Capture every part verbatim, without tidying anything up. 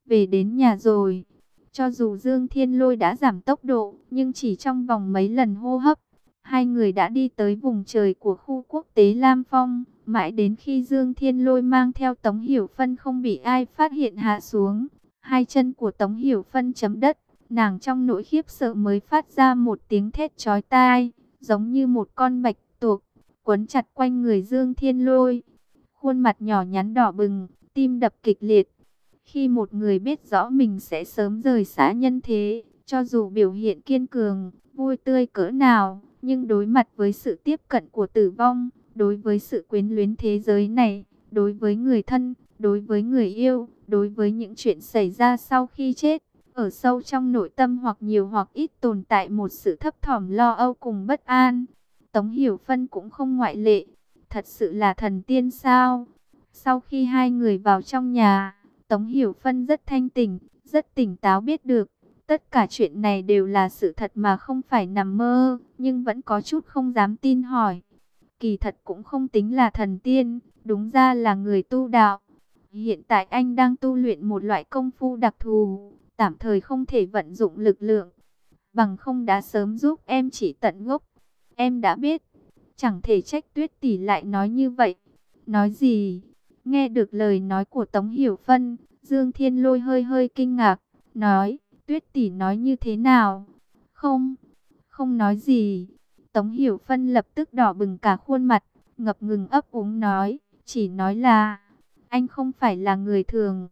về đến nhà rồi. Cho dù Dương Thiên Lôi đã giảm tốc độ, nhưng chỉ trong vòng mấy lần hô hấp, hai người đã đi tới vùng trời của khu quốc tế Lam Phong. Mãi đến khi Dương Thiên Lôi mang theo Tống Hiểu Phân không bị ai phát hiện hạ xuống, hai chân của Tống Hiểu Phân chấm đất, nàng trong nỗi khiếp sợ mới phát ra một tiếng thét chói tai, giống như một con bạch tuộc quấn chặt quanh người Dương Thiên Lôi. Khuôn mặt nhỏ nhắn đỏ bừng, tim đập kịch liệt. Khi một người biết rõ mình sẽ sớm rời xã nhân thế, cho dù biểu hiện kiên cường, vui tươi cỡ nào, nhưng đối mặt với sự tiếp cận của tử vong, đối với sự quyến luyến thế giới này, đối với người thân, đối với người yêu, đối với những chuyện xảy ra sau khi chết, ở sâu trong nội tâm hoặc nhiều hoặc ít tồn tại một sự thấp thỏm lo âu cùng bất an. Tống Hiểu Phân cũng không ngoại lệ. Thật sự là thần tiên sao? Sau khi hai người vào trong nhà, Tống Hiểu Phân rất thanh tỉnh, rất tỉnh táo, biết được tất cả chuyện này đều là sự thật mà không phải nằm mơ, nhưng vẫn có chút không dám tin hỏi. Kỳ thật cũng không tính là thần tiên, đúng ra là người tu đạo. Hiện tại anh đang tu luyện một loại công phu đặc thù, tạm thời không thể vận dụng lực lượng, bằng không đã sớm giúp em chỉ tận gốc. Em đã biết, chẳng thể trách Tuyết tỷ lại nói như vậy. Nói gì? Nghe được lời nói của Tống Hiểu Phân, Dương Thiên Lôi hơi hơi kinh ngạc, nói, Tuyết tỷ nói như thế nào? Không, không nói gì. Tống Hiểu Phân lập tức đỏ bừng cả khuôn mặt, ngập ngừng ấp úng nói, chỉ nói là, anh không phải là người thường.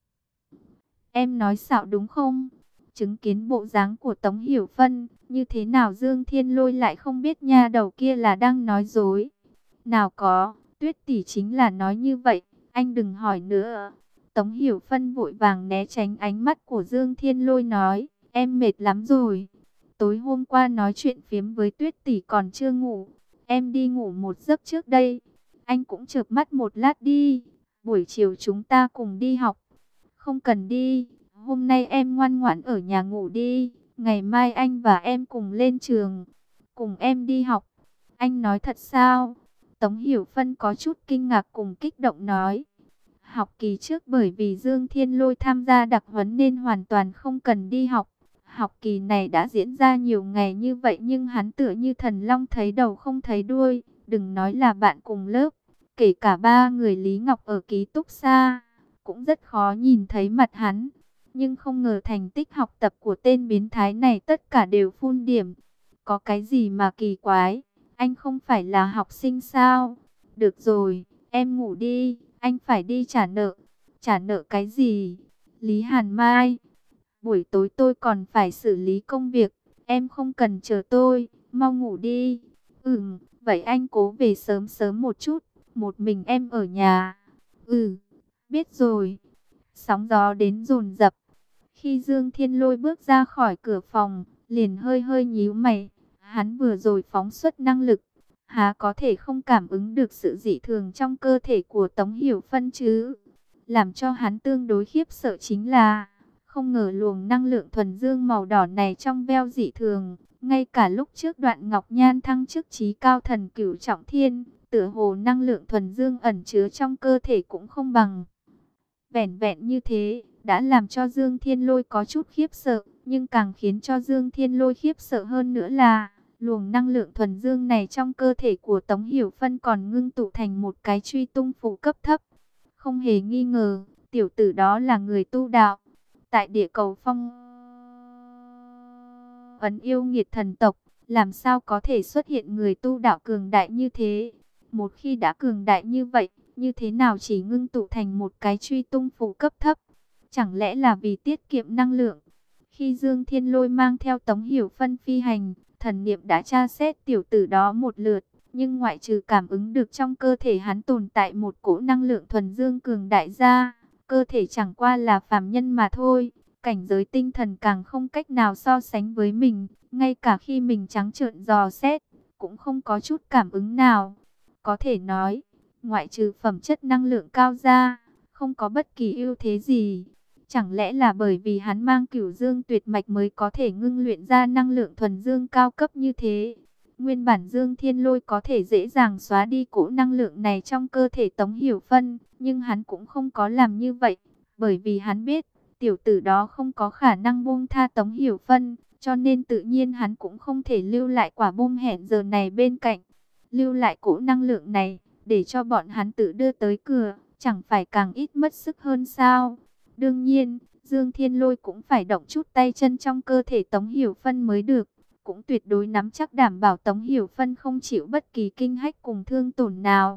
Em nói xạo đúng không? Chứng kiến bộ dáng của Tống Hiểu Phân, như thế nào Dương Thiên Lôi lại không biết nha đầu kia là đang nói dối? Nào có, Tuyết tỷ chính là nói như vậy, anh đừng hỏi nữa. Tống Hiểu Phân vội vàng né tránh ánh mắt của Dương Thiên Lôi, nói, em mệt lắm rồi. Tối hôm qua nói chuyện phiếm với Tuyết tỷ còn chưa ngủ, em đi ngủ một giấc trước đây. Anh cũng chợp mắt một lát đi, buổi chiều chúng ta cùng đi học. Không cần đi, hôm nay em ngoan ngoãn ở nhà ngủ đi, ngày mai anh và em cùng lên trường, cùng em đi học. Anh nói thật sao? Tống Hiểu Phân có chút kinh ngạc cùng kích động nói. Học kỳ trước bởi vì Dương Thiên Lôi tham gia đặc huấn nên hoàn toàn không cần đi học. Học kỳ này đã diễn ra nhiều ngày như vậy nhưng hắn tựa như thần long thấy đầu không thấy đuôi. Đừng nói là bạn cùng lớp, kể cả ba người Lý Ngọc ở ký túc xá cũng rất khó nhìn thấy mặt hắn. Nhưng không ngờ thành tích học tập của tên biến thái này tất cả đều phun điểm. Có cái gì mà kỳ quái? Anh không phải là học sinh sao? Được rồi, em ngủ đi, anh phải đi trả nợ. Trả nợ cái gì? Lý Hàn Mai, buổi tối tôi còn phải xử lý công việc, em không cần chờ tôi, mau ngủ đi. Ừm, vậy anh cố về sớm sớm một chút, một mình em ở nhà. Ừ, biết rồi. Sóng gió đến dồn dập. Khi Dương Thiên Lôi bước ra khỏi cửa phòng, liền hơi hơi nhíu mày. Hắn vừa rồi phóng xuất năng lực, há có thể không cảm ứng được sự dị thường trong cơ thể của Tống Hiểu Phân chứ? Làm cho hắn tương đối khiếp sợ chính là, không ngờ luồng năng lượng thuần dương màu đỏ này trong veo dị thường. Ngay cả lúc trước Đoạn Ngọc Nhan thăng chức chí cao thần cửu trọng thiên, tựa hồ năng lượng thuần dương ẩn chứa trong cơ thể cũng không bằng. Vẻn vẹn như thế, đã làm cho Dương Thiên Lôi có chút khiếp sợ, nhưng càng khiến cho Dương Thiên Lôi khiếp sợ hơn nữa là, luồng năng lượng thuần dương này trong cơ thể của Tống Hiểu Phân còn ngưng tụ thành một cái truy tung phù cấp thấp. Không hề nghi ngờ, tiểu tử đó là người tu đạo. Tại địa cầu phong ấn yêu nghiệt thần tộc, làm sao có thể xuất hiện người tu đạo cường đại như thế? Một khi đã cường đại như vậy, như thế nào chỉ ngưng tụ thành một cái truy tung phù cấp thấp? Chẳng lẽ là vì tiết kiệm năng lượng? Khi Dương Thiên Lôi mang theo Tống Hiểu Phân phi hành, thần niệm đã tra xét tiểu tử đó một lượt, nhưng ngoại trừ cảm ứng được trong cơ thể hắn tồn tại một cỗ năng lượng thuần dương cường đại ra, cơ thể chẳng qua là phàm nhân mà thôi. Cảnh giới tinh thần càng không cách nào so sánh với mình, ngay cả khi mình trắng trợn dò xét, cũng không có chút cảm ứng nào. Có thể nói, ngoại trừ phẩm chất năng lượng cao ra, không có bất kỳ ưu thế gì. Chẳng lẽ là bởi vì hắn mang Cửu Dương tuyệt mạch mới có thể ngưng luyện ra năng lượng thuần dương cao cấp như thế? Nguyên bản Dương Thiên Lôi có thể dễ dàng xóa đi cỗ năng lượng này trong cơ thể Tống Hiểu Phân, nhưng hắn cũng không có làm như vậy, bởi vì hắn biết, tiểu tử đó không có khả năng buông tha Tống Hiểu Phân, cho nên tự nhiên hắn cũng không thể lưu lại quả bom hẹn giờ này bên cạnh. Lưu lại cỗ năng lượng này, để cho bọn hắn tự đưa tới cửa, chẳng phải càng ít mất sức hơn sao? Đương nhiên, Dương Thiên Lôi cũng phải động chút tay chân trong cơ thể Tống Hiểu Phân mới được. Cũng tuyệt đối nắm chắc đảm bảo Tống Hiểu Phân không chịu bất kỳ kinh hách cùng thương tổn nào.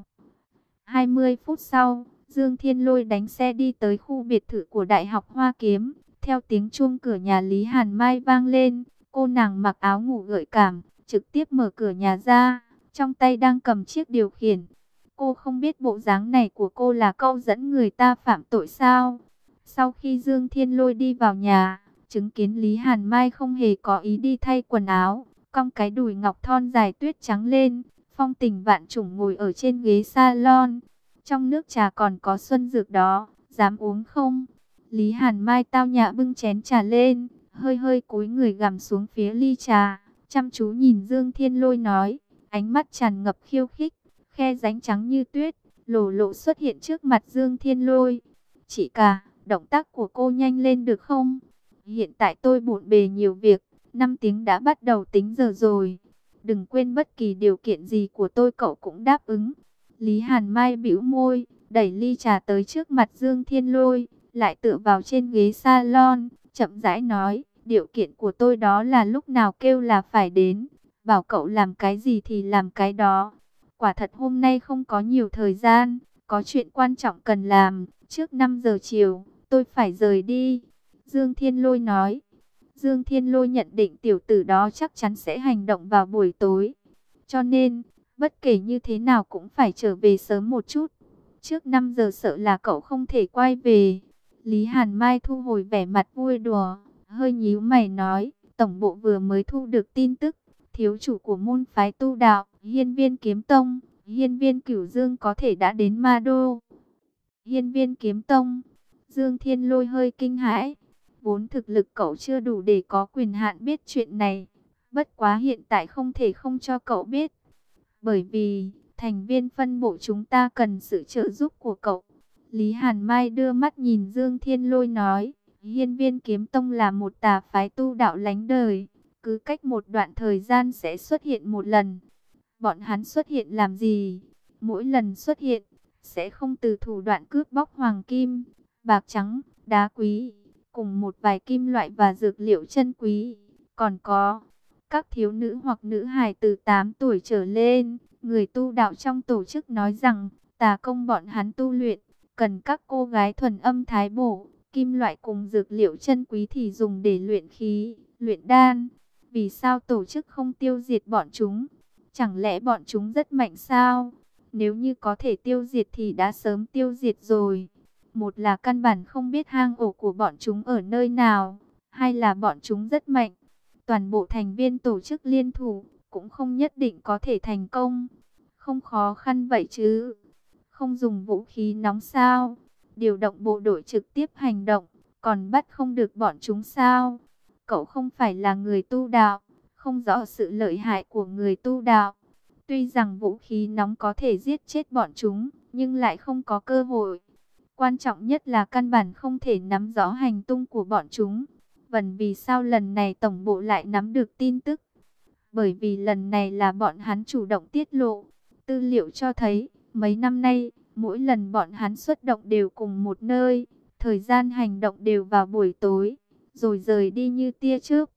hai mươi phút sau, Dương Thiên Lôi đánh xe đi tới khu biệt thự của Đại học Hoa Kiếm. Theo tiếng chuông cửa nhà Lý Hàn Mai vang lên, cô nàng mặc áo ngủ gợi cảm, trực tiếp mở cửa nhà ra, trong tay đang cầm chiếc điều khiển. Cô không biết bộ dáng này của cô là câu dẫn người ta phạm tội sao? Sau khi Dương Thiên Lôi đi vào nhà, chứng kiến Lý Hàn Mai không hề có ý đi thay quần áo, cong cái đùi ngọc thon dài tuyết trắng lên, phong tình vạn trùng ngồi ở trên ghế salon. Trong nước trà còn có xuân dược đó, dám uống không? Lý Hàn Mai tao nhã bưng chén trà lên, hơi hơi cúi người gằm xuống phía ly trà, chăm chú nhìn Dương Thiên Lôi nói, ánh mắt tràn ngập khiêu khích, khe rãnh trắng như tuyết, lồ lộ xuất hiện trước mặt Dương Thiên Lôi. Chị cả, động tác của cô nhanh lên được không? Hiện tại tôi bộn bề nhiều việc, năm tiếng đã bắt đầu tính giờ rồi. Đừng quên bất kỳ điều kiện gì của tôi cậu cũng đáp ứng. Lý Hàn Mai bĩu môi, đẩy ly trà tới trước mặt Dương Thiên Lôi, lại tựa vào trên ghế salon, chậm rãi nói, điều kiện của tôi đó là lúc nào kêu là phải đến, bảo cậu làm cái gì thì làm cái đó. Quả thật hôm nay không có nhiều thời gian, có chuyện quan trọng cần làm, trước năm giờ chiều, tôi phải rời đi. Dương Thiên Lôi nói. Dương Thiên Lôi nhận định tiểu tử đó chắc chắn sẽ hành động vào buổi tối. Cho nên, bất kể như thế nào cũng phải trở về sớm một chút. Trước năm giờ sợ là cậu không thể quay về. Lý Hàn Mai thu hồi vẻ mặt vui đùa, hơi nhíu mày nói, tổng bộ vừa mới thu được tin tức, thiếu chủ của môn phái tu đạo, Hiên Viên Kiếm Tông, Hiên Viên Cửu Dương có thể đã đến Ma Đô. Hiên Viên Kiếm Tông, Dương Thiên Lôi hơi kinh hãi, vốn thực lực cậu chưa đủ để có quyền hạn biết chuyện này, bất quá hiện tại không thể không cho cậu biết, bởi vì thành viên phân bộ chúng ta cần sự trợ giúp của cậu. Lý Hàn Mai đưa mắt nhìn Dương Thiên Lôi nói, Hiên Viên Kiếm Tông là một tà phái tu đạo lánh đời, cứ cách một đoạn thời gian sẽ xuất hiện một lần. Bọn hắn xuất hiện làm gì? Mỗi lần xuất hiện, sẽ không từ thủ đoạn cướp bóc hoàng kim, bạc trắng, đá quý, cùng một vài kim loại và dược liệu chân quý. Còn có, các thiếu nữ hoặc nữ hài từ tám tuổi trở lên, người tu đạo trong tổ chức nói rằng, tà công bọn hắn tu luyện, cần các cô gái thuần âm thái bổ, kim loại cùng dược liệu chân quý thì dùng để luyện khí, luyện đan. Vì sao tổ chức không tiêu diệt bọn chúng? Chẳng lẽ bọn chúng rất mạnh sao? Nếu như có thể tiêu diệt thì đã sớm tiêu diệt rồi. Một là căn bản không biết hang ổ của bọn chúng ở nơi nào, hai là bọn chúng rất mạnh. Toàn bộ thành viên tổ chức liên thủ cũng không nhất định có thể thành công. Không khó khăn vậy chứ. Không dùng vũ khí nóng sao? Điều động bộ đội trực tiếp hành động, còn bắt không được bọn chúng sao? Cậu không phải là người tu đạo, không rõ sự lợi hại của người tu đạo. Tuy rằng vũ khí nóng có thể giết chết bọn chúng, nhưng lại không có cơ hội. Quan trọng nhất là căn bản không thể nắm rõ hành tung của bọn chúng. Vần vì sao lần này tổng bộ lại nắm được tin tức? Bởi vì lần này là bọn hắn chủ động tiết lộ. Tư liệu cho thấy, mấy năm nay, mỗi lần bọn hắn xuất động đều cùng một nơi, thời gian hành động đều vào buổi tối, rồi rời đi như tia chớp.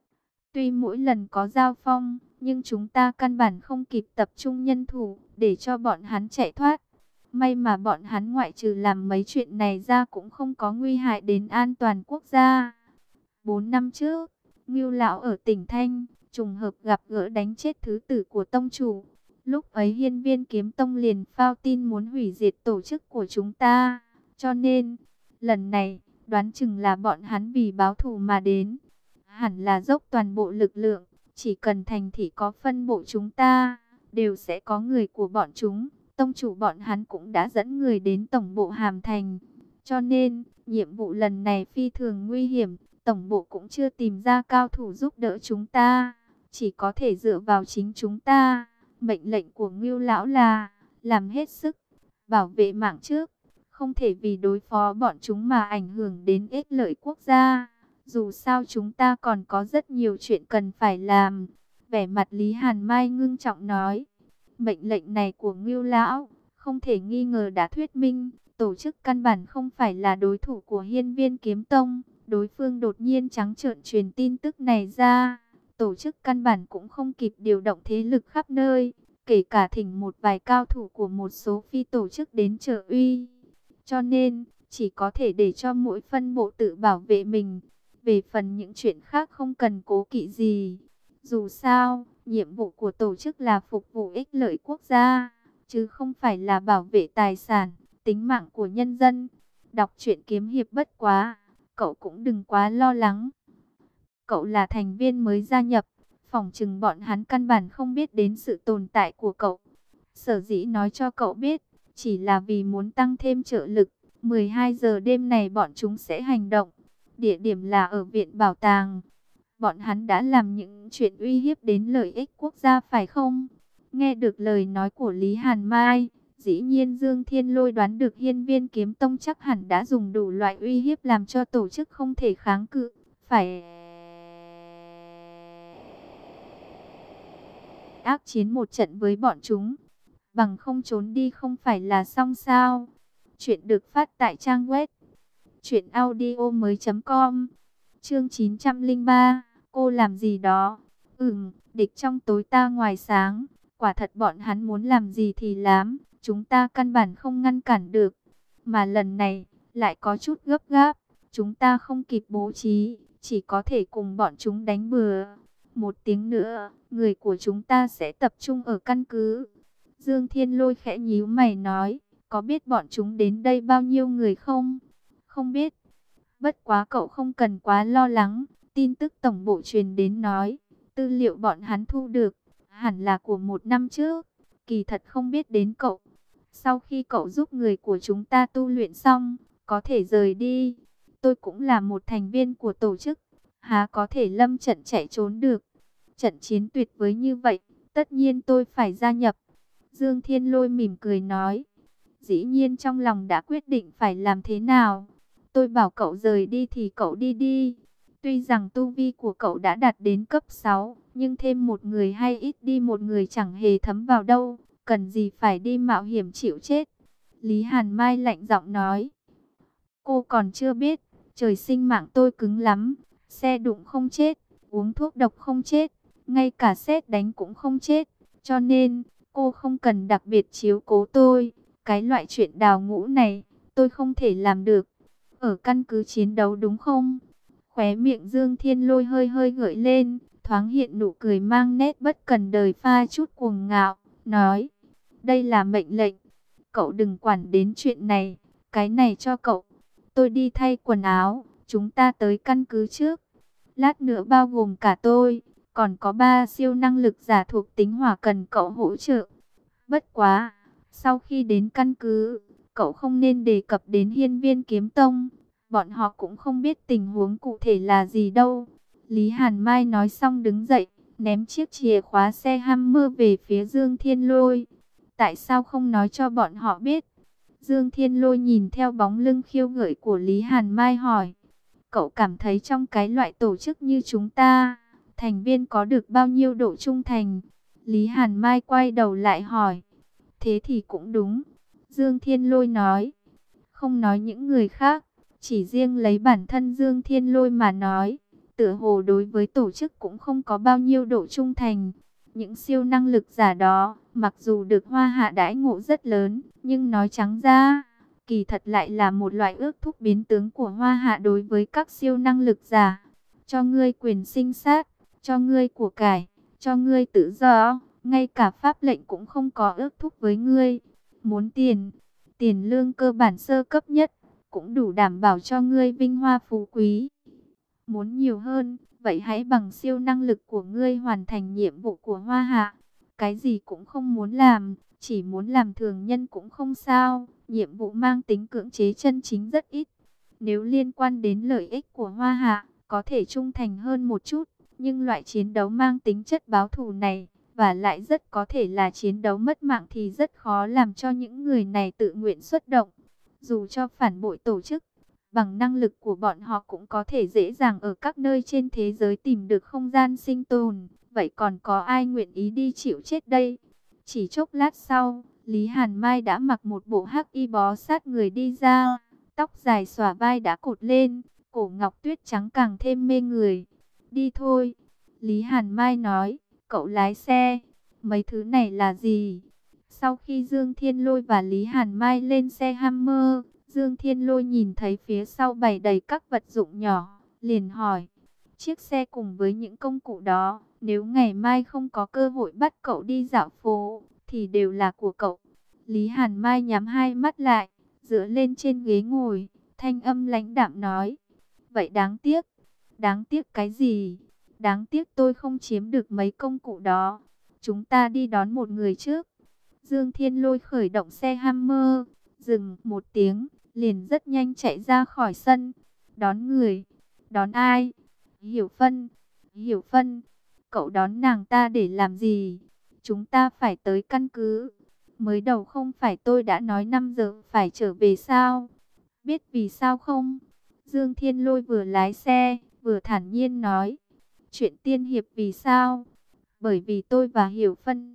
Tuy mỗi lần có giao phong, nhưng chúng ta căn bản không kịp tập trung nhân thủ để cho bọn hắn chạy thoát. May mà bọn hắn ngoại trừ làm mấy chuyện này ra cũng không có nguy hại đến an toàn quốc gia. Bốn năm trước, Ngưu Lão ở tỉnh Thanh, trùng hợp gặp gỡ đánh chết thứ tử của tông chủ. Lúc ấy Hiên Viên Kiếm Tông liền phao tin muốn hủy diệt tổ chức của chúng ta. Cho nên, lần này, đoán chừng là bọn hắn vì báo thù mà đến. Hẳn là dốc toàn bộ lực lượng, chỉ cần thành thị có phân bộ chúng ta, đều sẽ có người của bọn chúng. Tông chủ bọn hắn cũng đã dẫn người đến tổng bộ Hàm Thành. Cho nên, nhiệm vụ lần này phi thường nguy hiểm, tổng bộ cũng chưa tìm ra cao thủ giúp đỡ chúng ta. Chỉ có thể dựa vào chính chúng ta. Mệnh lệnh của Ngưu Lão là, làm hết sức, bảo vệ mạng trước, không thể vì đối phó bọn chúng mà ảnh hưởng đến ích lợi quốc gia. Dù sao chúng ta còn có rất nhiều chuyện cần phải làm. Vẻ mặt Lý Hàn Mai ngưng trọng nói. Mệnh lệnh này của Ngưu Lão không thể nghi ngờ đã thuyết minh tổ chức căn bản không phải là đối thủ của Hiên Viên Kiếm Tông. Đối phương đột nhiên trắng trợn truyền tin tức này ra, tổ chức căn bản cũng không kịp điều động thế lực khắp nơi, kể cả thỉnh một vài cao thủ của một số phi tổ chức đến trợ uy. Cho nên, chỉ có thể để cho mỗi phân bộ tự bảo vệ mình. Về phần những chuyện khác không cần cố kỵ gì. Dù sao, nhiệm vụ của tổ chức là phục vụ ích lợi quốc gia, chứ không phải là bảo vệ tài sản, tính mạng của nhân dân. Đọc truyện kiếm hiệp bất quá, cậu cũng đừng quá lo lắng. Cậu là thành viên mới gia nhập, phỏng chừng bọn hắn căn bản không biết đến sự tồn tại của cậu. Sở dĩ nói cho cậu biết, chỉ là vì muốn tăng thêm trợ lực. mười hai giờ đêm này bọn chúng sẽ hành động. Địa điểm là ở viện bảo tàng. Bọn hắn đã làm những chuyện uy hiếp đến lợi ích quốc gia phải không? Nghe được lời nói của Lý Hàn Mai, dĩ nhiên Dương Thiên Lôi đoán được Hiên Viên Kiếm Tông chắc hẳn đã dùng đủ loại uy hiếp làm cho tổ chức không thể kháng cự. Phải ác chiến một trận với bọn chúng. Bằng không trốn đi không phải là xong sao? Chuyện được phát tại trang web truyện audio mới chấm com. Chương chín trăm lẻ ba, cô làm gì đó? Ừm, địch trong tối ta ngoài sáng. Quả thật bọn hắn muốn làm gì thì làm, chúng ta căn bản không ngăn cản được. Mà lần này, lại có chút gấp gáp, chúng ta không kịp bố trí, chỉ có thể cùng bọn chúng đánh bừa. Một tiếng nữa, người của chúng ta sẽ tập trung ở căn cứ. Dương Thiên Lôi khẽ nhíu mày nói, có biết bọn chúng đến đây bao nhiêu người không? Không biết. Bất quá cậu không cần quá lo lắng, tin tức tổng bộ truyền đến nói, tư liệu bọn hắn thu được, hẳn là của một năm trước, kỳ thật không biết đến cậu. Sau khi cậu giúp người của chúng ta tu luyện xong, có thể rời đi. Tôi cũng là một thành viên của tổ chức, há có thể lâm trận chạy trốn được. Trận chiến tuyệt vời như vậy, tất nhiên tôi phải gia nhập. Dương Thiên Lôi mỉm cười nói, dĩ nhiên trong lòng đã quyết định phải làm thế nào. Tôi bảo cậu rời đi thì cậu đi đi. Tuy rằng tu vi của cậu đã đạt đến cấp sáu, nhưng thêm một người hay ít đi một người chẳng hề thấm vào đâu. Cần gì phải đi mạo hiểm chịu chết. Lý Hàn Mai lạnh giọng nói. Cô còn chưa biết, trời sinh mạng tôi cứng lắm. Xe đụng không chết, uống thuốc độc không chết, ngay cả sét đánh cũng không chết. Cho nên, cô không cần đặc biệt chiếu cố tôi. Cái loại chuyện đào ngũ này, tôi không thể làm được. Ở căn cứ chiến đấu đúng không? Khóe miệng Dương Thiên Lôi hơi hơi gợi lên, thoáng hiện nụ cười mang nét bất cần đời pha chút cuồng ngạo, nói, đây là mệnh lệnh, cậu đừng quản đến chuyện này, cái này cho cậu, tôi đi thay quần áo, chúng ta tới căn cứ trước, lát nữa bao gồm cả tôi, còn có ba siêu năng lực giả thuộc tính hỏa cần cậu hỗ trợ. Bất quá, sau khi đến căn cứ, cậu không nên đề cập đến Hiên Viên Kiếm Tông. Bọn họ cũng không biết tình huống cụ thể là gì đâu. Lý Hàn Mai nói xong đứng dậy, ném chiếc chìa khóa xe Hammer về phía Dương Thiên Lôi. Tại sao không nói cho bọn họ biết? Dương Thiên Lôi nhìn theo bóng lưng khiêu gợi của Lý Hàn Mai hỏi. Cậu cảm thấy trong cái loại tổ chức như chúng ta, thành viên có được bao nhiêu độ trung thành? Lý Hàn Mai quay đầu lại hỏi. Thế thì cũng đúng. Dương Thiên Lôi nói. Không nói những người khác, chỉ riêng lấy bản thân Dương Thiên Lôi mà nói, tựa hồ đối với tổ chức cũng không có bao nhiêu độ trung thành. Những siêu năng lực giả đó, mặc dù được Hoa Hạ đãi ngộ rất lớn, nhưng nói trắng ra, kỳ thật lại là một loại ước thúc biến tướng của Hoa Hạ đối với các siêu năng lực giả. Cho ngươi quyền sinh sát, cho ngươi của cải, cho ngươi tự do, ngay cả pháp lệnh cũng không có ước thúc với ngươi. Muốn tiền, tiền lương cơ bản sơ cấp nhất, cũng đủ đảm bảo cho ngươi vinh hoa phú quý. Muốn nhiều hơn, vậy hãy bằng siêu năng lực của ngươi hoàn thành nhiệm vụ của Hoa Hạ. Cái gì cũng không muốn làm, chỉ muốn làm thường nhân cũng không sao. Nhiệm vụ mang tính cưỡng chế chân chính rất ít. Nếu liên quan đến lợi ích của Hoa Hạ, có thể trung thành hơn một chút. Nhưng loại chiến đấu mang tính chất báo thù này, và lại rất có thể là chiến đấu mất mạng thì rất khó làm cho những người này tự nguyện xuất động. Dù cho phản bội tổ chức, bằng năng lực của bọn họ cũng có thể dễ dàng ở các nơi trên thế giới tìm được không gian sinh tồn. Vậy còn có ai nguyện ý đi chịu chết đây? Chỉ chốc lát sau, Lý Hàn Mai đã mặc một bộ hắc y bó sát người đi ra. Tóc dài xõa vai đã cột lên, cổ ngọc tuyết trắng càng thêm mê người. Đi thôi, Lý Hàn Mai nói, cậu lái xe. Mấy thứ này là gì? Sau khi Dương Thiên Lôi và Lý Hàn Mai lên xe Hummer, Dương Thiên Lôi nhìn thấy phía sau bày đầy các vật dụng nhỏ, liền hỏi. Chiếc xe cùng với những công cụ đó, nếu ngày mai không có cơ hội bắt cậu đi dạo phố, thì đều là của cậu. Lý Hàn Mai nhắm hai mắt lại, dựa lên trên ghế ngồi, thanh âm lãnh đạm nói. Vậy đáng tiếc. Đáng tiếc cái gì? Đáng tiếc tôi không chiếm được mấy công cụ đó. Chúng ta đi đón một người trước. Dương Thiên Lôi khởi động xe Hummer, dừng một tiếng, liền rất nhanh chạy ra khỏi sân. Đón người? Đón ai? Hiểu Phân. Hiểu Phân, cậu đón nàng ta để làm gì? Chúng ta phải tới căn cứ. Mới đầu không phải tôi đã nói năm giờ phải trở về sao? Biết vì sao không? Dương Thiên Lôi vừa lái xe, vừa thản nhiên nói. Chuyện tiên hiệp vì sao? Bởi vì tôi và Hiểu Phân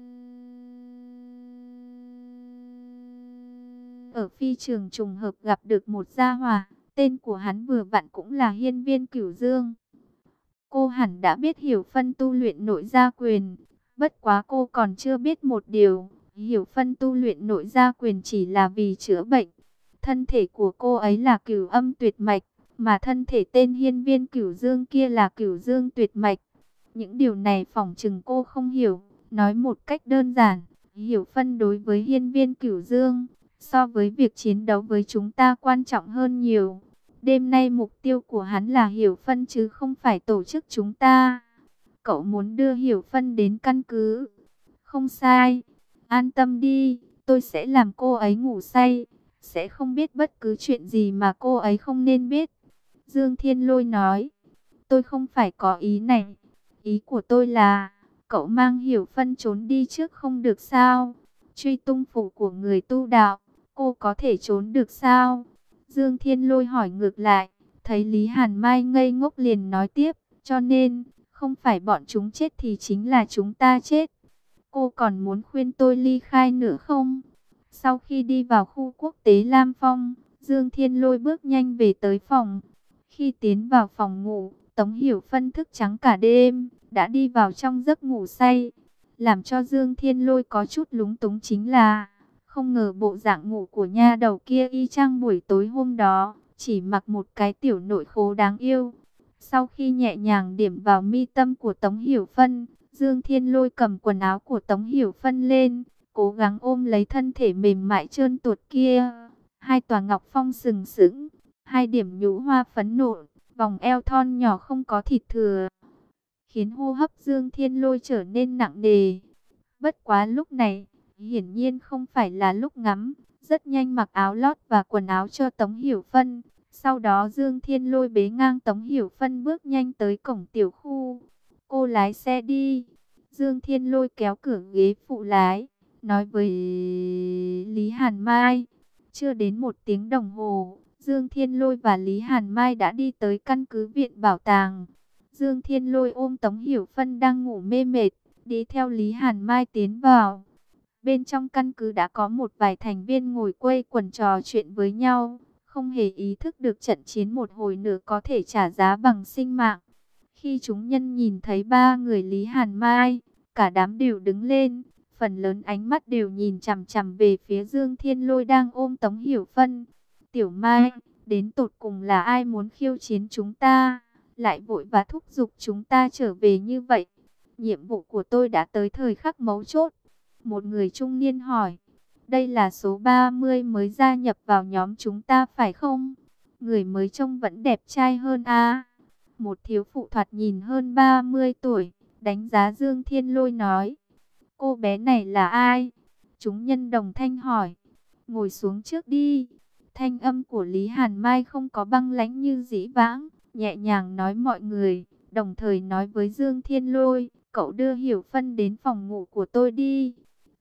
ở phi trường trùng hợp gặp được một gia hỏa, tên của hắn vừa vặn cũng là Hiên Viên Cửu Dương. Cô hẳn đã biết Hiểu Phân tu luyện nội gia quyền, bất quá cô còn chưa biết một điều, Hiểu Phân tu luyện nội gia quyền chỉ là vì chữa bệnh. Thân thể của cô ấy là Cửu Âm tuyệt mạch, mà thân thể tên Hiên Viên Cửu Dương kia là Cửu Dương tuyệt mạch. Những điều này phỏng chừng cô không hiểu, nói một cách đơn giản, Hiểu Phân đối với Hiên Viên Cửu Dương, so với việc chiến đấu với chúng ta quan trọng hơn nhiều. Đêm nay mục tiêu của hắn là Hiểu Phân chứ không phải tổ chức chúng ta. Cậu muốn đưa Hiểu Phân đến căn cứ. Không sai, an tâm đi, tôi sẽ làm cô ấy ngủ say, sẽ không biết bất cứ chuyện gì mà cô ấy không nên biết. Dương Thiên Lôi nói, tôi không phải có ý này. Ý của tôi là, cậu mang Hiểu Phân trốn đi trước không được sao? Truy tung phủ của người tu đạo, cô có thể trốn được sao? Dương Thiên Lôi hỏi ngược lại, thấy Lý Hàn Mai ngây ngốc liền nói tiếp, cho nên, không phải bọn chúng chết thì chính là chúng ta chết. Cô còn muốn khuyên tôi ly khai nữa không? Sau khi đi vào khu quốc tế Lam Phong, Dương Thiên Lôi bước nhanh về tới phòng. Khi tiến vào phòng ngủ, Tống Hiểu Phân thức trắng cả đêm, đã đi vào trong giấc ngủ say. Làm cho Dương Thiên Lôi có chút lúng túng chính là, không ngờ bộ dạng ngủ của nha đầu kia y chang buổi tối hôm đó, chỉ mặc một cái tiểu nội khố đáng yêu. Sau khi nhẹ nhàng điểm vào mi tâm của Tống Hiểu Phân, Dương Thiên Lôi cầm quần áo của Tống Hiểu Phân lên, cố gắng ôm lấy thân thể mềm mại trơn tuột kia. Hai tòa ngọc phong sừng sững, hai điểm nhũ hoa phấn nộn, vòng eo thon nhỏ không có thịt thừa, khiến hô hấp Dương Thiên Lôi trở nên nặng nề. Bất quá lúc này, hiển nhiên không phải là lúc ngắm, rất nhanh mặc áo lót và quần áo cho Tống Hiểu Phân. Sau đó Dương Thiên Lôi bế ngang Tống Hiểu Phân bước nhanh tới cổng tiểu khu. Cô lái xe đi. Dương Thiên Lôi kéo cửa ghế phụ lái, nói với Lý Hàn Mai. Chưa đến một tiếng đồng hồ, Dương Thiên Lôi và Lý Hàn Mai đã đi tới căn cứ viện bảo tàng. Dương Thiên Lôi ôm Tống Hiểu Phân đang ngủ mê mệt, đi theo Lý Hàn Mai tiến vào. Bên trong căn cứ đã có một vài thành viên ngồi quây quần trò chuyện với nhau, không hề ý thức được trận chiến một hồi nữa có thể trả giá bằng sinh mạng. Khi chúng nhân nhìn thấy ba người Lý Hàn Mai, cả đám đều đứng lên, phần lớn ánh mắt đều nhìn chằm chằm về phía Dương Thiên Lôi đang ôm Tống Hiểu Phân. Tiểu Mai, đến tột cùng là ai muốn khiêu chiến chúng ta, lại vội và thúc giục chúng ta trở về như vậy? Nhiệm vụ của tôi đã tới thời khắc mấu chốt. Một người trung niên hỏi, đây là số ba mươi mới gia nhập vào nhóm chúng ta phải không? Người mới trông vẫn đẹp trai hơn à? Một thiếu phụ thoạt nhìn hơn ba mươi tuổi, đánh giá Dương Thiên Lôi nói, cô bé này là ai? Chúng nhân đồng thanh hỏi, ngồi xuống trước đi. Thanh âm của Lý Hàn Mai không có băng lãnh như dĩ vãng, nhẹ nhàng nói mọi người, đồng thời nói với Dương Thiên Lôi, cậu đưa Hiểu Phân đến phòng ngủ của tôi đi.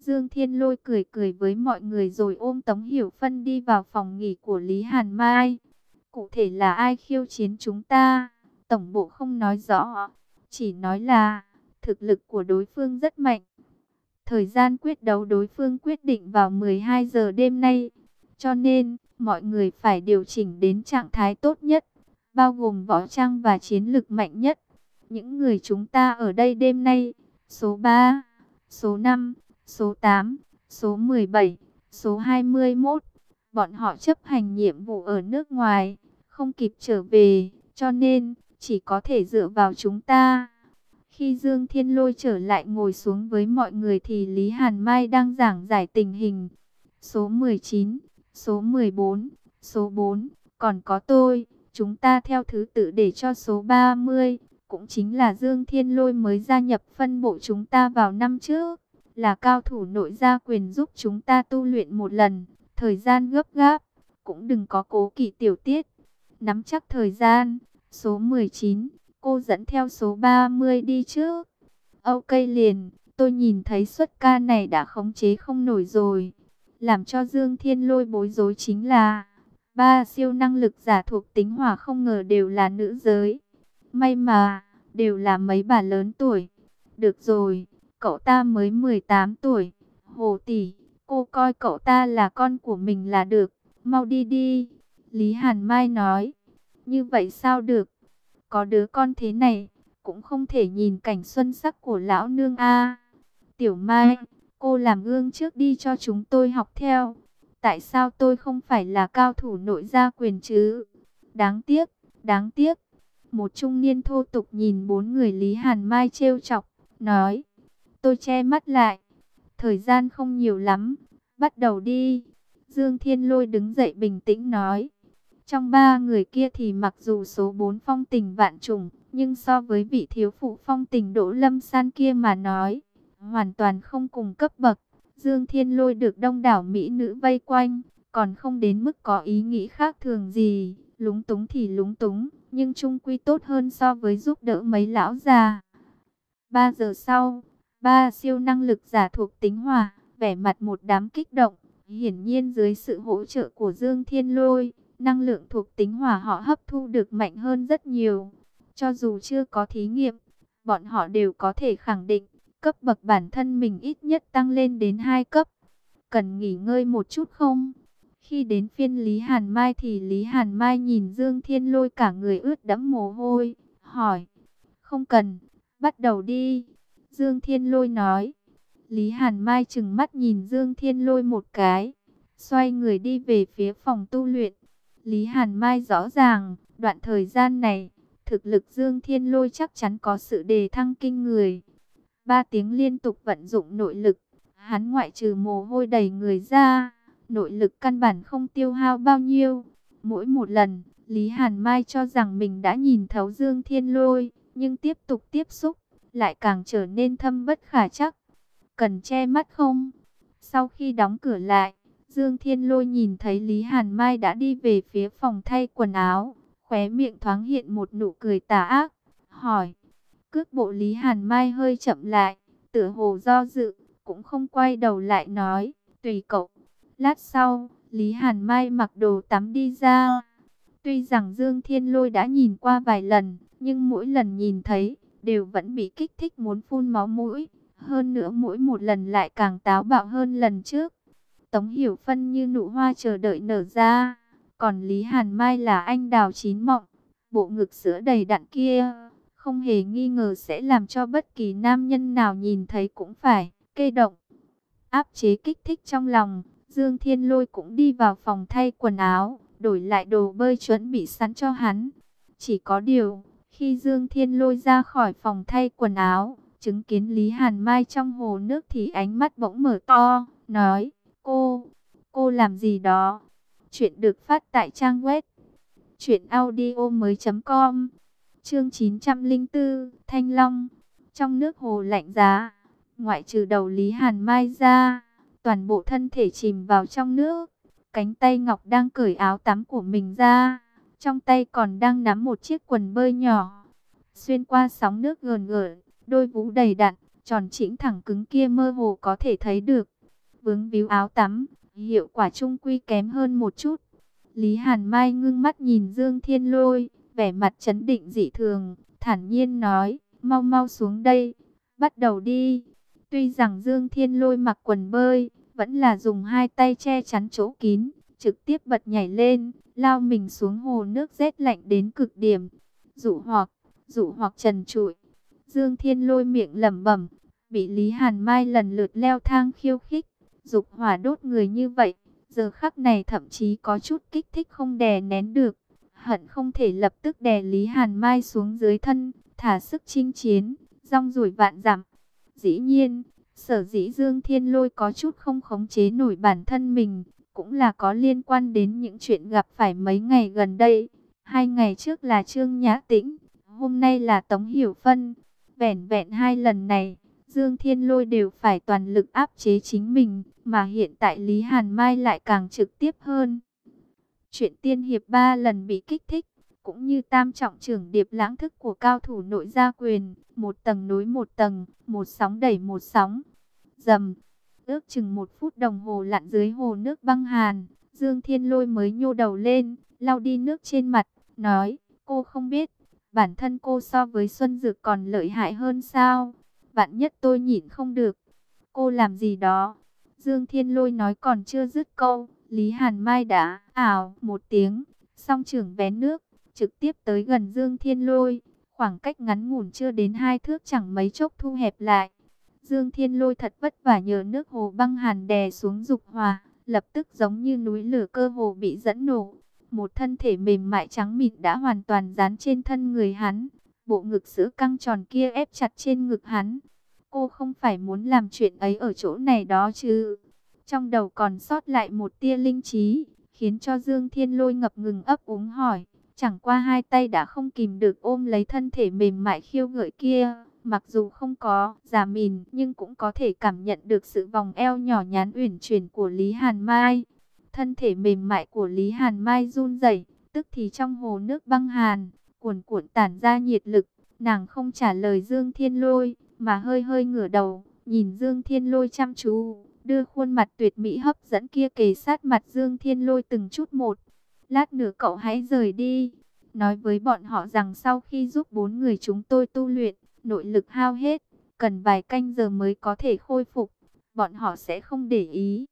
Dương Thiên Lôi cười cười với mọi người rồi ôm Tống Hiểu Phân đi vào phòng nghỉ của Lý Hàn Mai. Cụ thể là ai khiêu chiến chúng ta, tổng bộ không nói rõ, chỉ nói là thực lực của đối phương rất mạnh. Thời gian quyết đấu đối phương quyết định vào mười hai giờ đêm nay, cho nên mọi người phải điều chỉnh đến trạng thái tốt nhất, bao gồm võ trang và chiến lực mạnh nhất. Những người chúng ta ở đây đêm nay, số ba, số năm, số tám, số mười bảy, số hai mươi mốt, bọn họ chấp hành nhiệm vụ ở nước ngoài, không kịp trở về, cho nên chỉ có thể dựa vào chúng ta. Khi Dương Thiên Lôi trở lại ngồi xuống với mọi người thì Lý Hàn Mai đang giảng giải tình hình. Số mười chín, số mười bốn, số bốn, còn có tôi, chúng ta theo thứ tự để cho số ba mươi, cũng chính là Dương Thiên Lôi mới gia nhập phân bộ chúng ta vào năm trước, là cao thủ nội gia quyền giúp chúng ta tu luyện một lần, thời gian gấp gáp, cũng đừng có cố kỵ tiểu tiết. Nắm chắc thời gian, số mười chín, cô dẫn theo số ba mươi đi trước. Ok liền, tôi nhìn thấy xuất ca này đã khống chế không nổi rồi. Làm cho Dương Thiên Lôi bối rối chính là ba siêu năng lực giả thuộc tính hỏa không ngờ đều là nữ giới. May mà, đều là mấy bà lớn tuổi. Được rồi, cậu ta mới mười tám tuổi. Hồ tỷ, cô coi cậu ta là con của mình là được. Mau đi đi. Lý Hàn Mai nói. Như vậy sao được? Có đứa con thế này, cũng không thể nhìn cảnh xuân sắc của lão nương a. Tiểu Mai, cô làm gương trước đi cho chúng tôi học theo. Tại sao tôi không phải là cao thủ nội gia quyền chứ? Đáng tiếc, đáng tiếc. Một trung niên thô tục nhìn bốn người Lý Hàn Mai trêu chọc, nói. Tôi che mắt lại. Thời gian không nhiều lắm, bắt đầu đi. Dương Thiên Lôi đứng dậy bình tĩnh nói. Trong ba người kia thì mặc dù số bốn phong tình vạn trùng, nhưng so với vị thiếu phụ phong tình Đỗ Lâm San kia mà nói, hoàn toàn không cùng cấp bậc. Dương Thiên Lôi được đông đảo mỹ nữ vây quanh, còn không đến mức có ý nghĩ khác thường gì, lúng túng thì lúng túng, nhưng chung quy tốt hơn so với giúp đỡ mấy lão già. Ba giờ sau, ba siêu năng lực giả thuộc tính hỏa, vẻ mặt một đám kích động, hiển nhiên dưới sự hỗ trợ của Dương Thiên Lôi, năng lượng thuộc tính hỏa họ hấp thu được mạnh hơn rất nhiều. Cho dù chưa có thí nghiệm, bọn họ đều có thể khẳng định, cấp bậc bản thân mình ít nhất tăng lên đến hai cấp. Cần nghỉ ngơi một chút không? Khi đến phiên Lý Hàn Mai thì Lý Hàn Mai nhìn Dương Thiên Lôi cả người ướt đẫm mồ hôi, hỏi. Không cần, bắt đầu đi. Dương Thiên Lôi nói. Lý Hàn Mai trừng mắt nhìn Dương Thiên Lôi một cái, xoay người đi về phía phòng tu luyện. Lý Hàn Mai rõ ràng, đoạn thời gian này, thực lực Dương Thiên Lôi chắc chắn có sự đề thăng kinh người. Ba tiếng liên tục vận dụng nội lực, hắn ngoại trừ mồ hôi đầy người ra, nội lực căn bản không tiêu hao bao nhiêu. Mỗi một lần, Lý Hàn Mai cho rằng mình đã nhìn thấu Dương Thiên Lôi, nhưng tiếp tục tiếp xúc, lại càng trở nên thâm bất khả trắc. Cần che mắt không? Sau khi đóng cửa lại, Dương Thiên Lôi nhìn thấy Lý Hàn Mai đã đi về phía phòng thay quần áo, khóe miệng thoáng hiện một nụ cười tà ác, hỏi. Cước bộ Lý Hàn Mai hơi chậm lại, tựa hồ do dự, cũng không quay đầu lại nói, tùy cậu. Lát sau, Lý Hàn Mai mặc đồ tắm đi ra. Tuy rằng Dương Thiên Lôi đã nhìn qua vài lần, nhưng mỗi lần nhìn thấy, đều vẫn bị kích thích muốn phun máu mũi. Hơn nữa mỗi một lần lại càng táo bạo hơn lần trước. Tống Hiểu Phân như nụ hoa chờ đợi nở ra, còn Lý Hàn Mai là anh đào chín mọng, bộ ngực sữa đầy đặn kia, không hề nghi ngờ sẽ làm cho bất kỳ nam nhân nào nhìn thấy cũng phải kê động. Áp chế kích thích trong lòng, Dương Thiên Lôi cũng đi vào phòng thay quần áo, đổi lại đồ bơi chuẩn bị sẵn cho hắn. Chỉ có điều, khi Dương Thiên Lôi ra khỏi phòng thay quần áo, chứng kiến Lý Hàn Mai trong hồ nước thì ánh mắt bỗng mở to, nói, cô, cô làm gì đó? Chuyện được phát tại trang web truyện audio mới chấm com. Chương chín trăm lẻ bốn, Thanh Long. Trong nước hồ lạnh giá, ngoại trừ đầu Lý Hàn Mai ra, toàn bộ thân thể chìm vào trong nước. Cánh tay ngọc đang cởi áo tắm của mình ra, trong tay còn đang nắm một chiếc quần bơi nhỏ. Xuyên qua sóng nước gợn gợn, đôi vú đầy đặn, tròn chỉnh thẳng cứng kia mơ hồ có thể thấy được, vướng víu áo tắm, hiệu quả trung quy kém hơn một chút. Lý Hàn Mai ngưng mắt nhìn Dương Thiên Lôi, vẻ mặt trấn định dị thường, thản nhiên nói, mau mau xuống đây, bắt đầu đi. Tuy rằng Dương Thiên Lôi mặc quần bơi, vẫn là dùng hai tay che chắn chỗ kín, trực tiếp bật nhảy lên, lao mình xuống hồ nước rét lạnh đến cực điểm. Dụ hoặc, dụ hoặc trần trụi. Dương Thiên Lôi miệng lẩm bẩm, bị Lý Hàn Mai lần lượt leo thang khiêu khích, dục hỏa đốt người như vậy, giờ khắc này thậm chí có chút kích thích không đè nén được, hận không thể lập tức đè Lý Hàn Mai xuống dưới thân, thả sức chinh chiến, rong ruổi vạn dặm. Dĩ nhiên, sở dĩ Dương Thiên Lôi có chút không khống chế nổi bản thân mình, cũng là có liên quan đến những chuyện gặp phải mấy ngày gần đây. Hai ngày trước là Trương Nhã Tĩnh, hôm nay là Tống Hiểu Phân. Vẻn vẹn hai lần này, Dương Thiên Lôi đều phải toàn lực áp chế chính mình, mà hiện tại Lý Hàn Mai lại càng trực tiếp hơn. Chuyện tiên hiệp ba lần bị kích thích, cũng như tam trọng trưởng điệp lãng thức của cao thủ nội gia quyền, một tầng nối một tầng, một sóng đẩy một sóng. Dầm, ước chừng một phút đồng hồ lặn dưới hồ nước băng hàn, Dương Thiên Lôi mới nhô đầu lên, lau đi nước trên mặt, nói, cô không biết, bản thân cô so với Xuân Dược còn lợi hại hơn sao? Vạn nhất tôi nhịn không được. Cô làm gì đó? Dương Thiên Lôi nói còn chưa dứt câu, Lý Hàn Mai đã ảo một tiếng, song trưởng vén nước, trực tiếp tới gần Dương Thiên Lôi. Khoảng cách ngắn ngủn chưa đến hai thước chẳng mấy chốc thu hẹp lại. Dương Thiên Lôi thật vất vả nhờ nước hồ băng hàn đè xuống dục hòa, lập tức giống như núi lửa cơ hồ bị dẫn nổ. Một thân thể mềm mại trắng mịn đã hoàn toàn dán trên thân người hắn. Bộ ngực sữa căng tròn kia ép chặt trên ngực hắn. Cô không phải muốn làm chuyện ấy ở chỗ này đó chứ? Trong đầu còn sót lại một tia linh trí, khiến cho Dương Thiên Lôi ngập ngừng ấp úng hỏi. Chẳng qua hai tay đã không kìm được ôm lấy thân thể mềm mại khiêu gợi kia. Mặc dù không có giả mìn, nhưng cũng có thể cảm nhận được sự vòng eo nhỏ nhắn uyển chuyển của Lý Hàn Mai. Thân thể mềm mại của Lý Hàn Mai run rẩy, tức thì trong hồ nước băng hàn, cuồn cuộn tản ra nhiệt lực. Nàng không trả lời Dương Thiên Lôi, mà hơi hơi ngửa đầu, nhìn Dương Thiên Lôi chăm chú, đưa khuôn mặt tuyệt mỹ hấp dẫn kia kề sát mặt Dương Thiên Lôi từng chút một. Lát nữa cậu hãy rời đi, nói với bọn họ rằng sau khi giúp bốn người chúng tôi tu luyện, nội lực hao hết, cần vài canh giờ mới có thể khôi phục, bọn họ sẽ không để ý.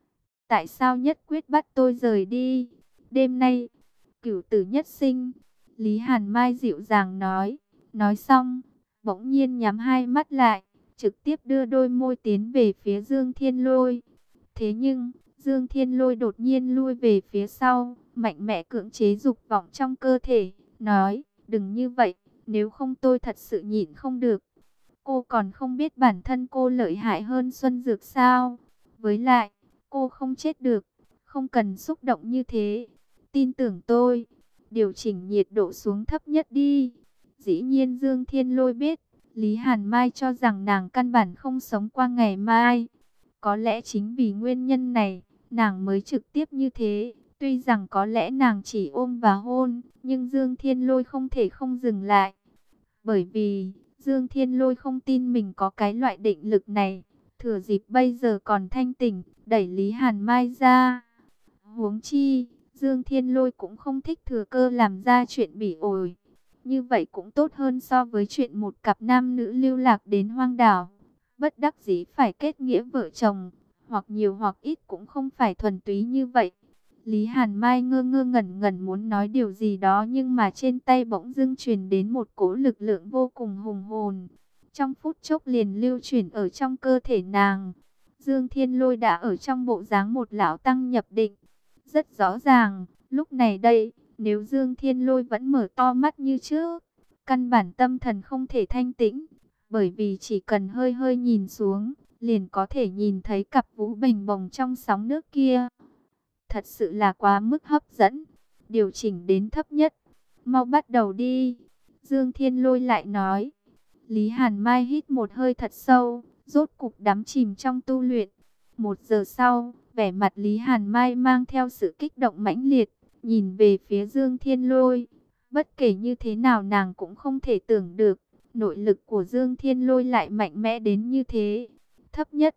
Tại sao nhất quyết bắt tôi rời đi? Đêm nay, cửu tử nhất sinh, Lý Hàn Mai dịu dàng nói. Nói xong, bỗng nhiên nhắm hai mắt lại, trực tiếp đưa đôi môi tiến về phía Dương Thiên Lôi. Thế nhưng, Dương Thiên Lôi đột nhiên lui về phía sau, mạnh mẽ cưỡng chế dục vọng trong cơ thể, nói, đừng như vậy, nếu không tôi thật sự nhịn không được. Cô còn không biết bản thân cô lợi hại hơn Xuân Dược sao? Với lại, cô không chết được, không cần xúc động như thế. Tin tưởng tôi, điều chỉnh nhiệt độ xuống thấp nhất đi. Dĩ nhiên Dương Thiên Lôi biết, Lý Hàn Mai cho rằng nàng căn bản không sống qua ngày mai. Có lẽ chính vì nguyên nhân này, nàng mới trực tiếp như thế. Tuy rằng có lẽ nàng chỉ ôm và hôn, nhưng Dương Thiên Lôi không thể không dừng lại. Bởi vì, Dương Thiên Lôi không tin mình có cái loại định lực này. Thừa dịp bây giờ còn thanh tỉnh, đẩy Lý Hàn Mai ra. Huống chi, Dương Thiên Lôi cũng không thích thừa cơ làm ra chuyện bỉ ổi. Như vậy cũng tốt hơn so với chuyện một cặp nam nữ lưu lạc đến hoang đảo. Bất đắc dĩ phải kết nghĩa vợ chồng, hoặc nhiều hoặc ít cũng không phải thuần túy như vậy. Lý Hàn Mai ngơ ngơ ngẩn ngẩn muốn nói điều gì đó, nhưng mà trên tay bỗng dưng truyền đến một cỗ lực lượng vô cùng hùng hồn. Trong phút chốc liền lưu chuyển ở trong cơ thể nàng. Dương Thiên Lôi đã ở trong bộ dáng một lão tăng nhập định. Rất rõ ràng, lúc này đây, nếu Dương Thiên Lôi vẫn mở to mắt như trước, căn bản tâm thần không thể thanh tĩnh. Bởi vì chỉ cần hơi hơi nhìn xuống, liền có thể nhìn thấy cặp vú bềnh bồng trong sóng nước kia. Thật sự là quá mức hấp dẫn. Điều chỉnh đến thấp nhất. Mau bắt đầu đi. Dương Thiên Lôi lại nói. Lý Hàn Mai hít một hơi thật sâu, rốt cục đắm chìm trong tu luyện. Một giờ sau, vẻ mặt Lý Hàn Mai mang theo sự kích động mãnh liệt, nhìn về phía Dương Thiên Lôi. Bất kể như thế nào nàng cũng không thể tưởng được, nội lực của Dương Thiên Lôi lại mạnh mẽ đến như thế. Thấp nhất,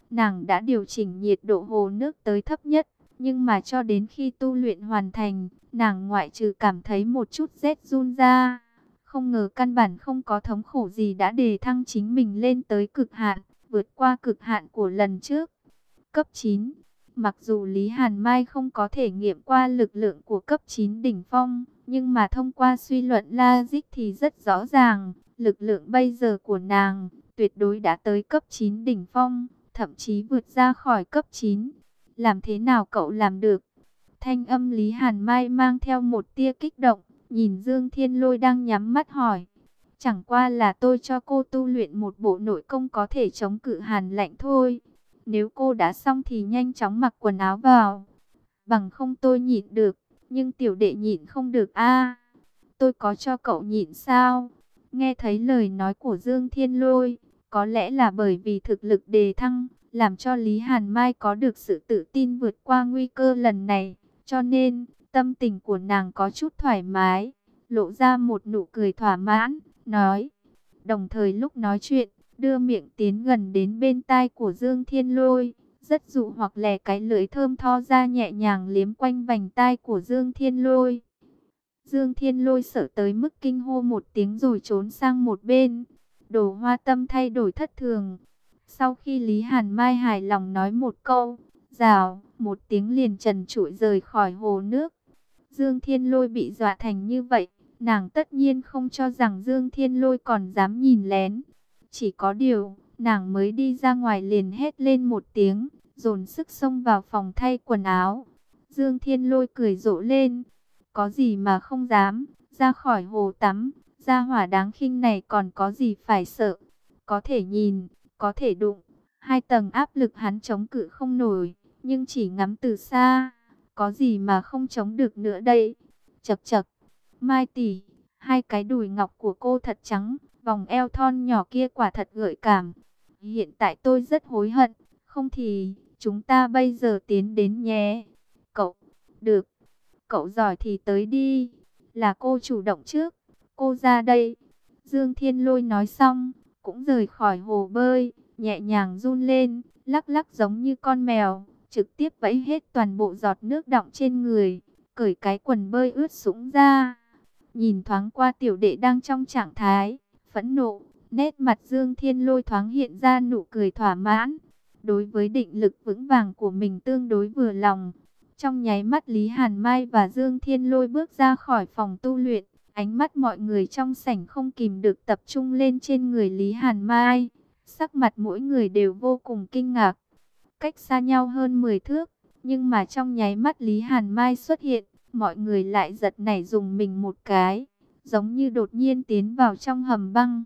Nàng đã điều chỉnh nhiệt độ hồ nước tới thấp nhất, nhưng mà cho đến khi tu luyện hoàn thành, nàng ngoại trừ cảm thấy một chút rét run ra. Không ngờ căn bản không có thống khổ gì đã đề thăng chính mình lên tới cực hạn, vượt qua cực hạn của lần trước. Cấp chín. Mặc dù Lý Hàn Mai không có thể nghiệm qua lực lượng của cấp chín đỉnh phong, nhưng mà thông qua suy luận logic thì rất rõ ràng, lực lượng bây giờ của nàng tuyệt đối đã tới cấp chín đỉnh phong, thậm chí vượt ra khỏi cấp chín. Làm thế nào cậu làm được? Thanh âm Lý Hàn Mai mang theo một tia kích động, nhìn Dương Thiên Lôi đang nhắm mắt hỏi. Chẳng qua là tôi cho cô tu luyện một bộ nội công có thể chống cự hàn lạnh thôi. Nếu cô đã xong thì nhanh chóng mặc quần áo vào. Bằng không tôi nhịn được, nhưng tiểu đệ nhịn không được a. Tôi có cho cậu nhịn sao? Nghe thấy lời nói của Dương Thiên Lôi, có lẽ là bởi vì thực lực đề thăng, làm cho Lý Hàn Mai có được sự tự tin vượt qua nguy cơ lần này. Cho nên, tâm tình của nàng có chút thoải mái, lộ ra một nụ cười thỏa mãn, nói. Đồng thời lúc nói chuyện, đưa miệng tiến gần đến bên tai của Dương Thiên Lôi, rất dụ hoặc lè cái lưỡi thơm tho ra nhẹ nhàng liếm quanh vành tai của Dương Thiên Lôi. Dương Thiên Lôi sợ tới mức kinh hô một tiếng rồi trốn sang một bên. Đồ Hoa tâm thay đổi thất thường. Sau khi Lý Hàn Mai hài lòng nói một câu, rào, một tiếng liền trần trụi rời khỏi hồ nước. Dương Thiên Lôi bị dọa thành như vậy, nàng tất nhiên không cho rằng Dương Thiên Lôi còn dám nhìn lén. Chỉ có điều, nàng mới đi ra ngoài liền hét lên một tiếng, dồn sức xông vào phòng thay quần áo. Dương Thiên Lôi cười rộ lên, có gì mà không dám, ra khỏi hồ tắm, gia hỏa đáng khinh này còn có gì phải sợ. Có thể nhìn, có thể đụng, hai tầng áp lực hắn chống cự không nổi, nhưng chỉ ngắm từ xa, có gì mà không chống được nữa đây. Chậc chậc, Mai tỷ, hai cái đùi ngọc của cô thật trắng, vòng eo thon nhỏ kia quả thật gợi cảm. Hiện tại tôi rất hối hận, không thì chúng ta bây giờ tiến đến nhé. Cậu, được, cậu giỏi thì tới đi, là cô chủ động trước, cô ra đây. Dương Thiên Lôi nói xong, cũng rời khỏi hồ bơi, nhẹ nhàng run lên, lắc lắc giống như con mèo, trực tiếp vẫy hết toàn bộ giọt nước đọng trên người, cởi cái quần bơi ướt sũng ra. Nhìn thoáng qua tiểu đệ đang trong trạng thái phẫn nộ, nét mặt Dương Thiên Lôi thoáng hiện ra nụ cười thỏa mãn. Đối với định lực vững vàng của mình tương đối vừa lòng. Trong nháy mắt Lý Hàn Mai và Dương Thiên Lôi bước ra khỏi phòng tu luyện, ánh mắt mọi người trong sảnh không kìm được tập trung lên trên người Lý Hàn Mai. Sắc mặt mỗi người đều vô cùng kinh ngạc. Cách xa nhau hơn mười thước, nhưng mà trong nháy mắt Lý Hàn Mai xuất hiện, mọi người lại giật nảy dùng mình một cái, giống như đột nhiên tiến vào trong hầm băng.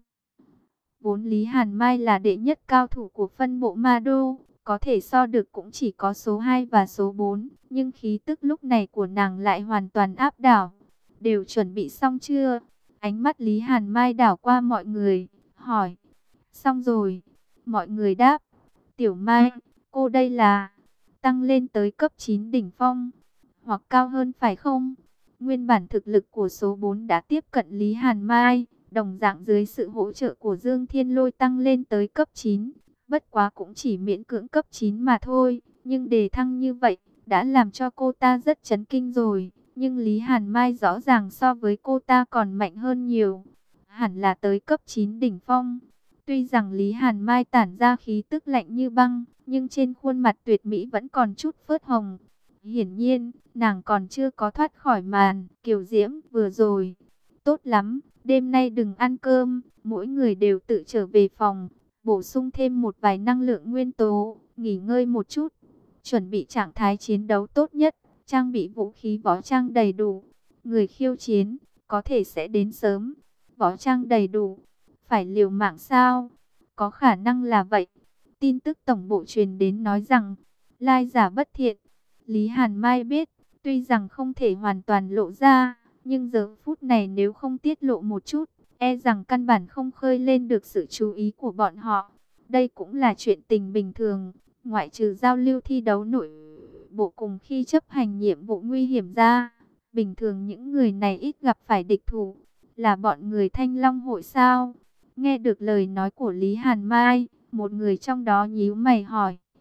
Vốn Lý Hàn Mai là đệ nhất cao thủ của phân bộ Ma Đô, có thể so được cũng chỉ có số hai và số bốn, nhưng khí tức lúc này của nàng lại hoàn toàn áp đảo. Đều chuẩn bị xong chưa? Ánh mắt Lý Hàn Mai đảo qua mọi người, hỏi. Xong rồi. Mọi người đáp. Tiểu Mai, cô đây là tăng lên tới cấp chín đỉnh phong, hoặc cao hơn phải không? Nguyên bản thực lực của số bốn đã tiếp cận Lý Hàn Mai, đồng dạng dưới sự hỗ trợ của Dương Thiên Lôi tăng lên tới cấp chín. Bất quá cũng chỉ miễn cưỡng cấp chín mà thôi, nhưng đề thăng như vậy đã làm cho cô ta rất chấn kinh rồi. Nhưng Lý Hàn Mai rõ ràng so với cô ta còn mạnh hơn nhiều, hẳn là tới cấp chín đỉnh phong. Tuy rằng Lý Hàn Mai tản ra khí tức lạnh như băng, nhưng trên khuôn mặt tuyệt mỹ vẫn còn chút phớt hồng. Hiển nhiên, nàng còn chưa có thoát khỏi màn kiều diễm vừa rồi. Tốt lắm, đêm nay đừng ăn cơm, mỗi người đều tự trở về phòng, bổ sung thêm một vài năng lượng nguyên tố, nghỉ ngơi một chút, chuẩn bị trạng thái chiến đấu tốt nhất, trang bị vũ khí võ trang đầy đủ. Người khiêu chiến có thể sẽ đến sớm. Võ trang đầy đủ, phải liều mạng sao? Có khả năng là vậy. Tin tức tổng bộ truyền đến nói rằng lai giả bất thiện. Lý Hàn Mai biết, tuy rằng không thể hoàn toàn lộ ra, nhưng giờ phút này nếu không tiết lộ một chút, e rằng căn bản không khơi lên được sự chú ý của bọn họ. Đây cũng là chuyện tình bình thường, ngoại trừ giao lưu thi đấu nội bộ cùng khi chấp hành nhiệm vụ nguy hiểm ra. Bình thường những người này ít gặp phải địch thủ, là bọn người Thanh Long hội sao? Nghe được lời nói của Lý Hàn Mai, một người trong đó nhíu mày hỏi.